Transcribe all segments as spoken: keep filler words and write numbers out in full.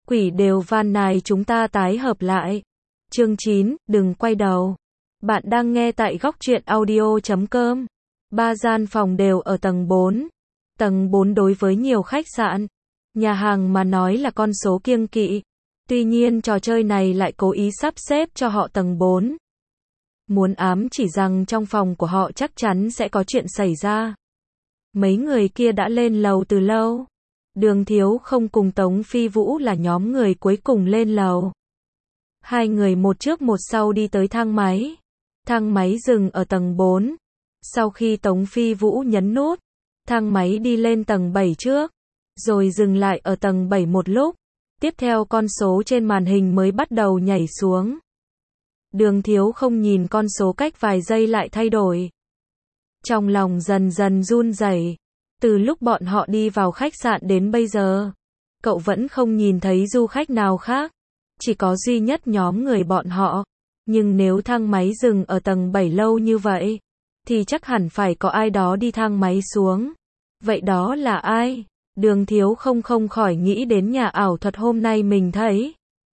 Quỷ đều van nài chúng ta tái hợp lại. Chương chín, đừng quay đầu. Bạn đang nghe tại góc truyện audio chấm com. Ba gian phòng đều ở tầng bốn. Tầng bốn đối với nhiều khách sạn, nhà hàng mà nói là con số kiêng kỵ. Tuy nhiên trò chơi này lại cố ý sắp xếp cho họ tầng bốn. Muốn ám chỉ rằng trong phòng của họ chắc chắn sẽ có chuyện xảy ra. Mấy người kia đã lên lầu từ lâu. Đường Thiếu Không cùng Tống Phi Vũ là nhóm người cuối cùng lên lầu. Hai người một trước một sau đi tới thang máy. Thang máy dừng ở tầng bốn. Sau khi Tống Phi Vũ nhấn nút, thang máy đi lên tầng bảy trước, rồi dừng lại ở tầng bảy một lúc. Tiếp theo con số trên màn hình mới bắt đầu nhảy xuống. Đường Thiếu Không nhìn con số cách vài giây lại thay đổi. Trong lòng dần dần run rẩy. Từ lúc bọn họ đi vào khách sạn đến bây giờ, cậu vẫn không nhìn thấy du khách nào khác. Chỉ có duy nhất nhóm người bọn họ. Nhưng nếu thang máy dừng ở tầng bảy lâu như vậy, thì chắc hẳn phải có ai đó đi thang máy xuống. Vậy đó là ai? Đường Thiếu Không không khỏi nghĩ đến nhà ảo thuật hôm nay mình thấy.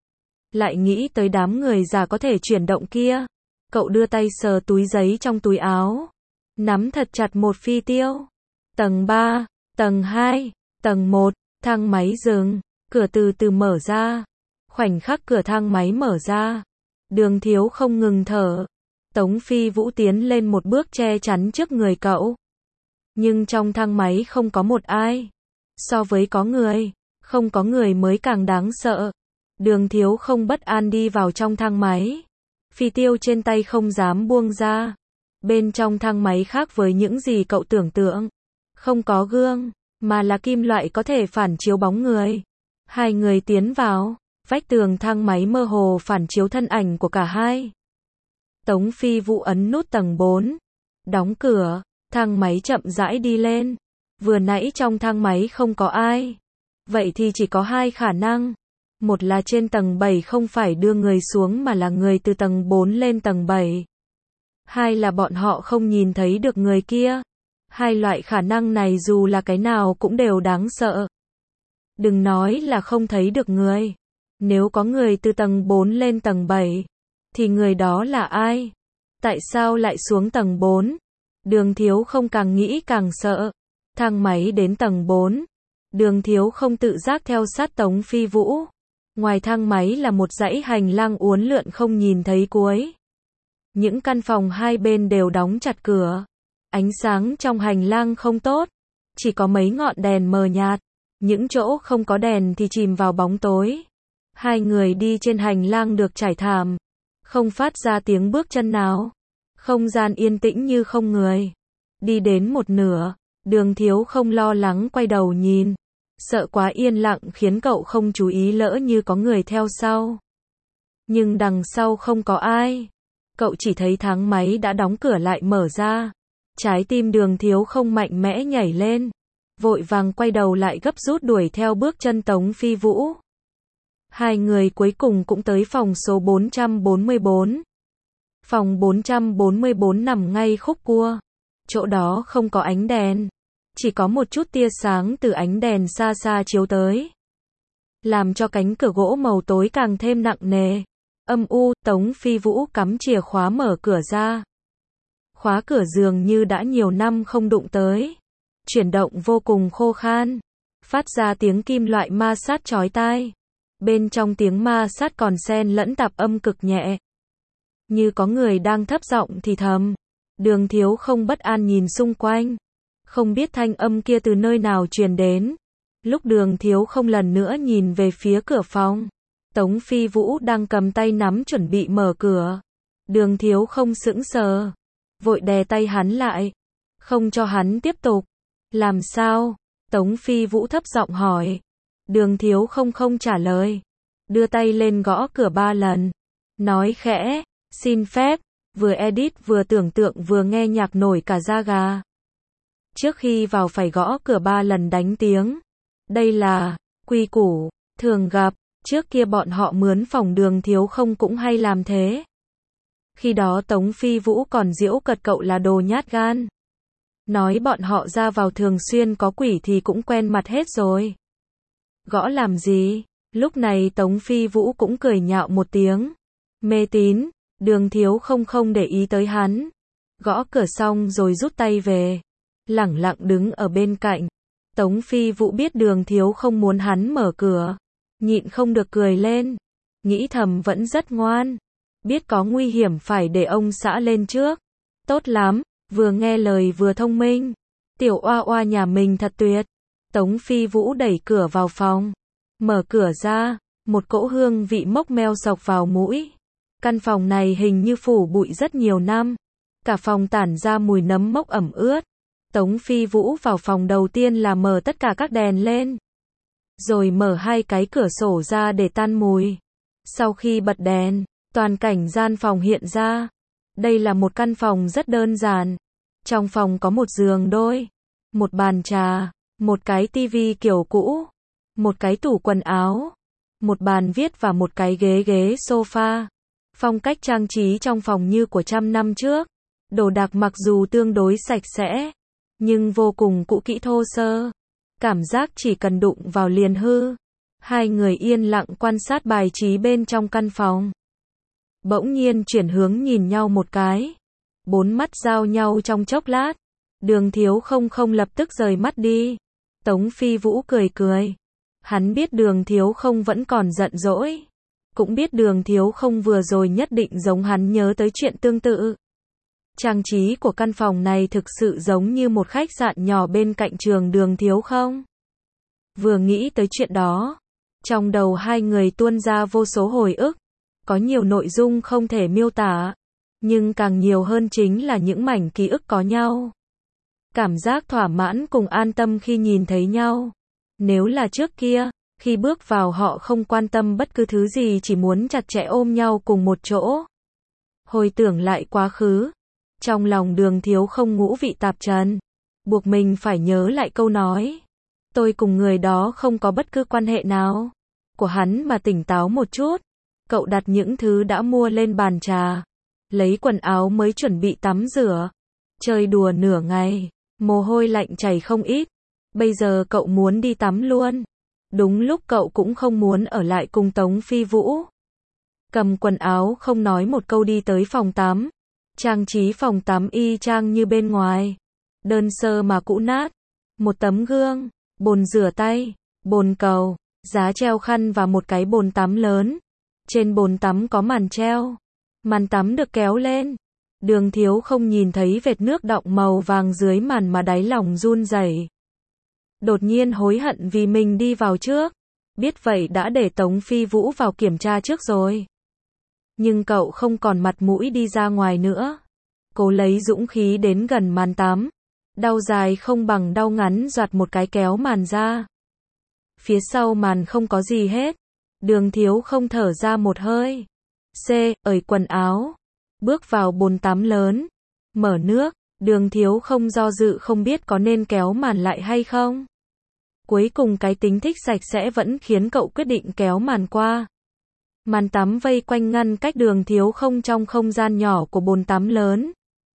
Lại nghĩ tới đám người già có thể chuyển động kia. Cậu đưa tay sờ túi giấy trong túi áo. Nắm thật chặt một phi tiêu. Tầng ba, tầng hai, tầng một, thang máy dừng. Cửa từ từ mở ra. Khoảnh khắc cửa thang máy mở ra, Đường Thiếu Không ngừng thở. Tống Phi Vũ tiến lên một bước che chắn trước người cậu. Nhưng trong thang máy không có một ai. So với có người, không có người mới càng đáng sợ. Đường Thiếu Không bất an đi vào trong thang máy. Phi tiêu trên tay không dám buông ra. Bên trong thang máy khác với những gì cậu tưởng tượng. Không có gương, mà là kim loại có thể phản chiếu bóng người. Hai người tiến vào. Vách tường thang máy mơ hồ phản chiếu thân ảnh của cả hai. Tống Phi Vũ ấn nút tầng bốn. Đóng cửa, thang máy chậm rãi đi lên. Vừa nãy trong thang máy không có ai. Vậy thì chỉ có hai khả năng. Một là trên tầng bảy không phải đưa người xuống mà là người từ tầng bốn lên tầng bảy. Hai là bọn họ không nhìn thấy được người kia. Hai loại khả năng này dù là cái nào cũng đều đáng sợ. Đừng nói là không thấy được người. Nếu có người từ tầng bốn lên tầng bảy, thì người đó là ai? Tại sao lại xuống tầng bốn? Đường Thiếu Không càng nghĩ càng sợ. Thang máy đến tầng bốn. Đường Thiếu Không tự giác theo sát Tống Phi Vũ. Ngoài thang máy là một dãy hành lang uốn lượn không nhìn thấy cuối. Những căn phòng hai bên đều đóng chặt cửa. Ánh sáng trong hành lang không tốt. Chỉ có mấy ngọn đèn mờ nhạt. Những chỗ không có đèn thì chìm vào bóng tối. Hai người đi trên hành lang được trải thảm. Không phát ra tiếng bước chân nào. Không gian yên tĩnh như không người. Đi đến một nửa, Đường Thiếu Không lo lắng quay đầu nhìn. Sợ quá yên lặng khiến cậu không chú ý lỡ như có người theo sau. Nhưng đằng sau không có ai. Cậu chỉ thấy thang máy đã đóng cửa lại mở ra. Trái tim Đường Thiếu Không mạnh mẽ nhảy lên. Vội vàng quay đầu lại gấp rút đuổi theo bước chân Tống Phi Vũ. Hai người cuối cùng cũng tới phòng số bốn trăm bốn mươi bốn. Phòng bốn trăm bốn mươi bốn nằm ngay khúc cua. Chỗ đó không có ánh đèn. Chỉ có một chút tia sáng từ ánh đèn xa xa chiếu tới. Làm cho cánh cửa gỗ màu tối càng thêm nặng nề. Âm u, Tống Phi Vũ cắm chìa khóa mở cửa ra. Khóa cửa dường như đã nhiều năm không đụng tới. Chuyển động vô cùng khô khan. Phát ra tiếng kim loại ma sát chói tai. Bên trong tiếng ma sát còn xen lẫn tạp âm cực nhẹ. Như có người đang thấp giọng thì thầm. Đường Thiếu Không bất an nhìn xung quanh. Không biết thanh âm kia từ nơi nào truyền đến. Lúc Đường Thiếu Không lần nữa nhìn về phía cửa phòng. Tống Phi Vũ đang cầm tay nắm chuẩn bị mở cửa. Đường Thiếu Không sững sờ. Vội đè tay hắn lại. Không cho hắn tiếp tục. Làm sao? Tống Phi Vũ thấp giọng hỏi. Đường Thiếu Không không trả lời. Đưa tay lên gõ cửa ba lần. Nói khẽ, xin phép, vừa edit vừa tưởng tượng vừa nghe nhạc nổi cả da gà. Trước khi vào phải gõ cửa ba lần đánh tiếng. Đây là quy củ, thường gặp, trước kia bọn họ mướn phòng Đường Thiếu Không cũng hay làm thế. Khi đó Tống Phi Vũ còn giễu cợt cậu là đồ nhát gan. Nói bọn họ ra vào thường xuyên có quỷ thì cũng quen mặt hết rồi. Gõ làm gì? Lúc này Tống Phi Vũ cũng cười nhạo một tiếng. Mê tín, Đường Thiếu không không để ý tới hắn. Gõ cửa xong rồi rút tay về. Lẳng lặng đứng ở bên cạnh. Tống Phi Vũ biết Đường Thiếu không muốn hắn mở cửa. Nhịn không được cười lên. Nghĩ thầm vẫn rất ngoan. Biết có nguy hiểm phải để ông xã lên trước. Tốt lắm, vừa nghe lời vừa thông minh. Tiểu oa oa nhà mình thật tuyệt. Tống Phi Vũ đẩy cửa vào phòng. Mở cửa ra, một cỗ hương vị mốc meo sộc vào mũi. Căn phòng này hình như phủ bụi rất nhiều năm. Cả phòng tản ra mùi nấm mốc ẩm ướt. Tống Phi Vũ vào phòng đầu tiên là mở tất cả các đèn lên. Rồi mở hai cái cửa sổ ra để tan mùi. Sau khi bật đèn, toàn cảnh gian phòng hiện ra. Đây là một căn phòng rất đơn giản. Trong phòng có một giường đôi, một bàn trà, một cái tivi kiểu cũ, một cái tủ quần áo, một bàn viết và một cái ghế ghế sofa. Phong cách trang trí trong phòng như của trăm năm trước. Đồ đạc mặc dù tương đối sạch sẽ, nhưng vô cùng cũ kỹ thô sơ. Cảm giác chỉ cần đụng vào liền hư. Hai người yên lặng quan sát bài trí bên trong căn phòng. Bỗng nhiên chuyển hướng nhìn nhau một cái. Bốn mắt giao nhau trong chốc lát. Đường Thiếu không không lập tức rời mắt đi. Tống Phi Vũ cười cười. Hắn biết Đường Thiếu không vẫn còn giận dỗi. Cũng biết Đường Thiếu không vừa rồi nhất định giống hắn nhớ tới chuyện tương tự. Trang trí của căn phòng này thực sự giống như một khách sạn nhỏ bên cạnh trường Đường Thiếu không. Vừa nghĩ tới chuyện đó, trong đầu hai người tuôn ra vô số hồi ức. Có nhiều nội dung không thể miêu tả, nhưng càng nhiều hơn chính là những mảnh ký ức có nhau. Cảm giác thỏa mãn cùng an tâm khi nhìn thấy nhau. Nếu là trước kia, khi bước vào họ không quan tâm bất cứ thứ gì, chỉ muốn chặt chẽ ôm nhau cùng một chỗ. Hồi tưởng lại quá khứ, trong lòng Đường Thiếu không ngũ vị tạp trần, buộc mình phải nhớ lại câu nói. Tôi cùng người đó không có bất cứ quan hệ nào. Của hắn mà tỉnh táo một chút. Cậu đặt những thứ đã mua lên bàn trà. Lấy quần áo mới chuẩn bị tắm rửa. Chơi đùa nửa ngày. Mồ hôi lạnh chảy không ít. Bây giờ cậu muốn đi tắm luôn. Đúng lúc cậu cũng không muốn ở lại cùng Tống Phi Vũ. Cầm quần áo không nói một câu đi tới phòng tắm. Trang trí phòng tắm y chang như bên ngoài. Đơn sơ mà cũ nát. Một tấm gương, bồn rửa tay, bồn cầu, giá treo khăn và một cái bồn tắm lớn. Trên bồn tắm có màn treo. Màn tắm được kéo lên. Đường Thiếu không nhìn thấy vệt nước đọng màu vàng dưới màn mà đáy lòng run rẩy. Đột nhiên hối hận vì mình đi vào trước. Biết vậy đã để Tống Phi Vũ vào kiểm tra trước rồi. Nhưng cậu không còn mặt mũi đi ra ngoài nữa. Cố lấy dũng khí đến gần màn tắm. Đau dài không bằng đau ngắn, giọt một cái kéo màn ra. Phía sau màn không có gì hết. Đường Thiếu không thở ra một hơi. C. Ởi quần áo. Bước vào bồn tắm lớn. Mở nước. Đường Thiếu không do dự không biết có nên kéo màn lại hay không. Cuối cùng cái tính thích sạch sẽ vẫn khiến cậu quyết định kéo màn qua. Màn tắm vây quanh ngăn cách Đường Thiếu không trong không gian nhỏ của bồn tắm lớn.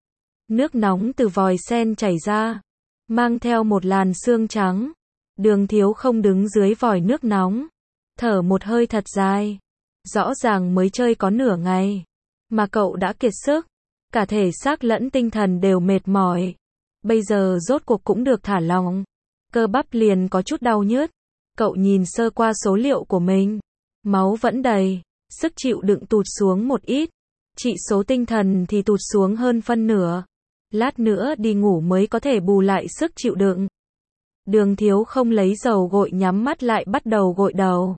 Nước nóng từ vòi sen chảy ra, mang theo một làn sương trắng. Đường Thiếu không đứng dưới vòi nước nóng, thở một hơi thật dài. Rõ ràng mới chơi có nửa ngày, mà cậu đã kiệt sức, cả thể xác lẫn tinh thần đều mệt mỏi. Bây giờ rốt cuộc cũng được thả lỏng, cơ bắp liền có chút đau nhức. Cậu nhìn sơ qua số liệu của mình, máu vẫn đầy, sức chịu đựng tụt xuống một ít, chỉ số tinh thần thì tụt xuống hơn phân nửa. Lát nữa đi ngủ mới có thể bù lại sức chịu đựng. Đường Thiếu không lấy dầu gội, nhắm mắt lại bắt đầu gội đầu.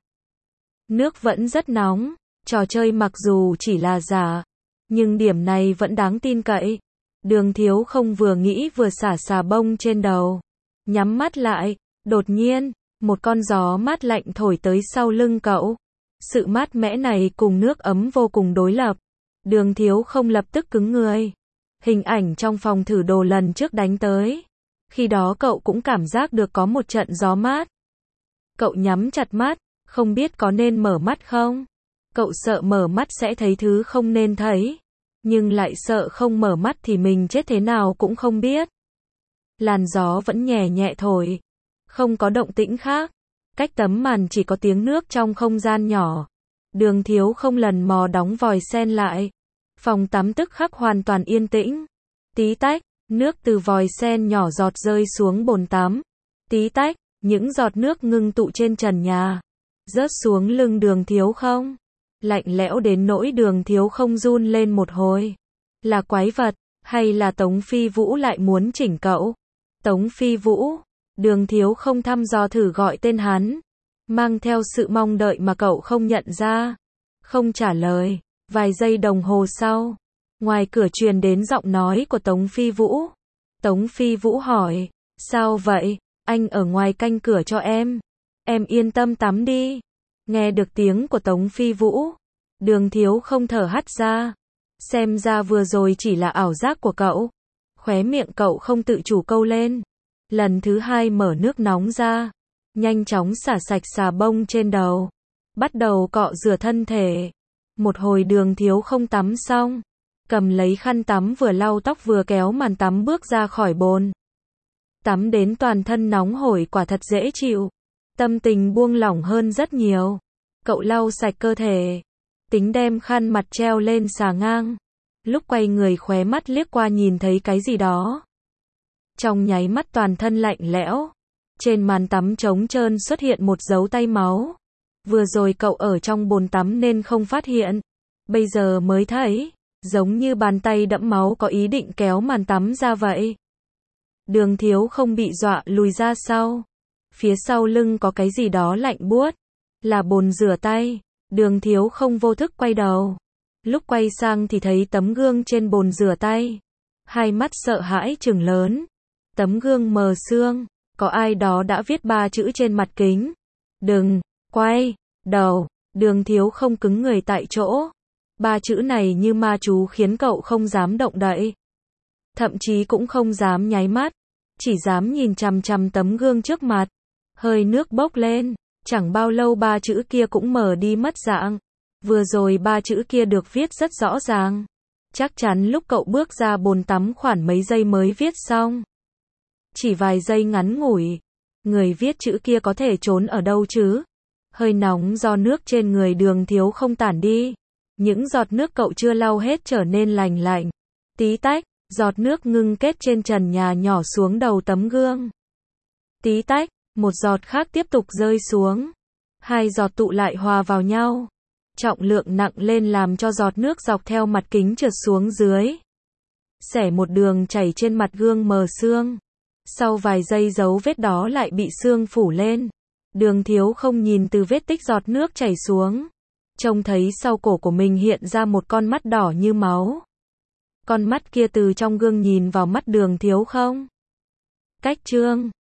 Nước vẫn rất nóng, trò chơi mặc dù chỉ là giả, nhưng điểm này vẫn đáng tin cậy. Đường Thiếu không vừa nghĩ vừa xả xà bông trên đầu. Nhắm mắt lại, đột nhiên, một con gió mát lạnh thổi tới sau lưng cậu. Sự mát mẻ này cùng nước ấm vô cùng đối lập. Đường Thiếu không lập tức cứng người. Hình ảnh trong phòng thử đồ lần trước đánh tới. Khi đó cậu cũng cảm giác được có một trận gió mát. Cậu nhắm chặt mắt, không biết có nên mở mắt không. Cậu sợ mở mắt sẽ thấy thứ không nên thấy, nhưng lại sợ không mở mắt thì mình chết thế nào cũng không biết. Làn gió vẫn nhẹ nhẹ thổi, không có động tĩnh khác. Cách tấm màn chỉ có tiếng nước trong không gian nhỏ. Đường Thiếu không lần mò đóng vòi sen lại. Phòng tắm tức khắc hoàn toàn yên tĩnh. Tí tách, nước từ vòi sen nhỏ giọt rơi xuống bồn tắm. Tí tách, những giọt nước ngưng tụ trên trần nhà. Rớt xuống lưng Đường Thiếu không. Lạnh lẽo đến nỗi Đường Thiếu không run lên một hồi. Là quái vật, hay là Tống Phi Vũ lại muốn chỉnh cậu? Tống Phi Vũ. Đường Thiếu không thăm dò thử gọi tên hắn. Mang theo sự mong đợi mà cậu không nhận ra. Không trả lời. Vài giây đồng hồ sau. Ngoài cửa truyền đến giọng nói của Tống Phi Vũ. Tống Phi Vũ hỏi. Sao vậy? Anh ở ngoài canh cửa cho em. Em yên tâm tắm đi. Nghe được tiếng của Tống Phi Vũ. Đường Thiếu không thở hắt ra. Xem ra vừa rồi chỉ là ảo giác của cậu. Khóe miệng cậu không tự chủ câu lên. Lần thứ hai mở nước nóng ra. Nhanh chóng xả sạch xà bông trên đầu. Bắt đầu cọ rửa thân thể. Một hồi Đường Thiếu không tắm xong. Cầm lấy khăn tắm vừa lau tóc vừa kéo màn tắm bước ra khỏi bồn. Tắm đến toàn thân nóng hổi quả thật dễ chịu. Tâm tình buông lỏng hơn rất nhiều. Cậu lau sạch cơ thể. Tính đem khăn mặt treo lên xà ngang. Lúc quay người khóe mắt liếc qua nhìn thấy cái gì đó. Trong nháy mắt toàn thân lạnh lẽo. Trên màn tắm trống trơn xuất hiện một dấu tay máu. Vừa rồi cậu ở trong bồn tắm nên không phát hiện. Bây giờ mới thấy. Giống như bàn tay đẫm máu có ý định kéo màn tắm ra vậy. Đường Thiếu không bị dọa lùi ra sau. Phía sau lưng có cái gì đó lạnh buốt. Là bồn rửa tay. Đường Thiếu không vô thức quay đầu. Lúc quay sang thì thấy tấm gương trên bồn rửa tay. Hai mắt sợ hãi trừng lớn. Tấm gương mờ sương. Có ai đó đã viết ba chữ trên mặt kính. Đừng quay đầu. Đường Thiếu không cứng người tại chỗ. Ba chữ này như ma chú khiến cậu không dám động đậy. Thậm chí cũng không dám nháy mắt. Chỉ dám nhìn chằm chằm tấm gương trước mặt. Hơi nước bốc lên. Chẳng bao lâu ba chữ kia cũng mờ đi mất dạng. Vừa rồi ba chữ kia được viết rất rõ ràng. Chắc chắn lúc cậu bước ra bồn tắm khoảng mấy giây mới viết xong. Chỉ vài giây ngắn ngủi. Người viết chữ kia có thể trốn ở đâu chứ? Hơi nóng do nước trên người Đường Thiếu không tản đi. Những giọt nước cậu chưa lau hết trở nên lành lạnh. Tí tách, giọt nước ngưng kết trên trần nhà nhỏ xuống đầu tấm gương. Tí tách, một giọt khác tiếp tục rơi xuống. Hai giọt tụ lại hòa vào nhau. Trọng lượng nặng lên làm cho giọt nước dọc theo mặt kính trượt xuống dưới. Xẻ một đường chảy trên mặt gương mờ sương. Sau vài giây dấu vết đó lại bị sương phủ lên. Đường Thiếu không nhìn từ vết tích giọt nước chảy xuống. Trông thấy sau cổ của mình hiện ra một con mắt đỏ như máu. Con mắt kia từ trong gương nhìn vào mắt Đường Thiếu không. Cách chương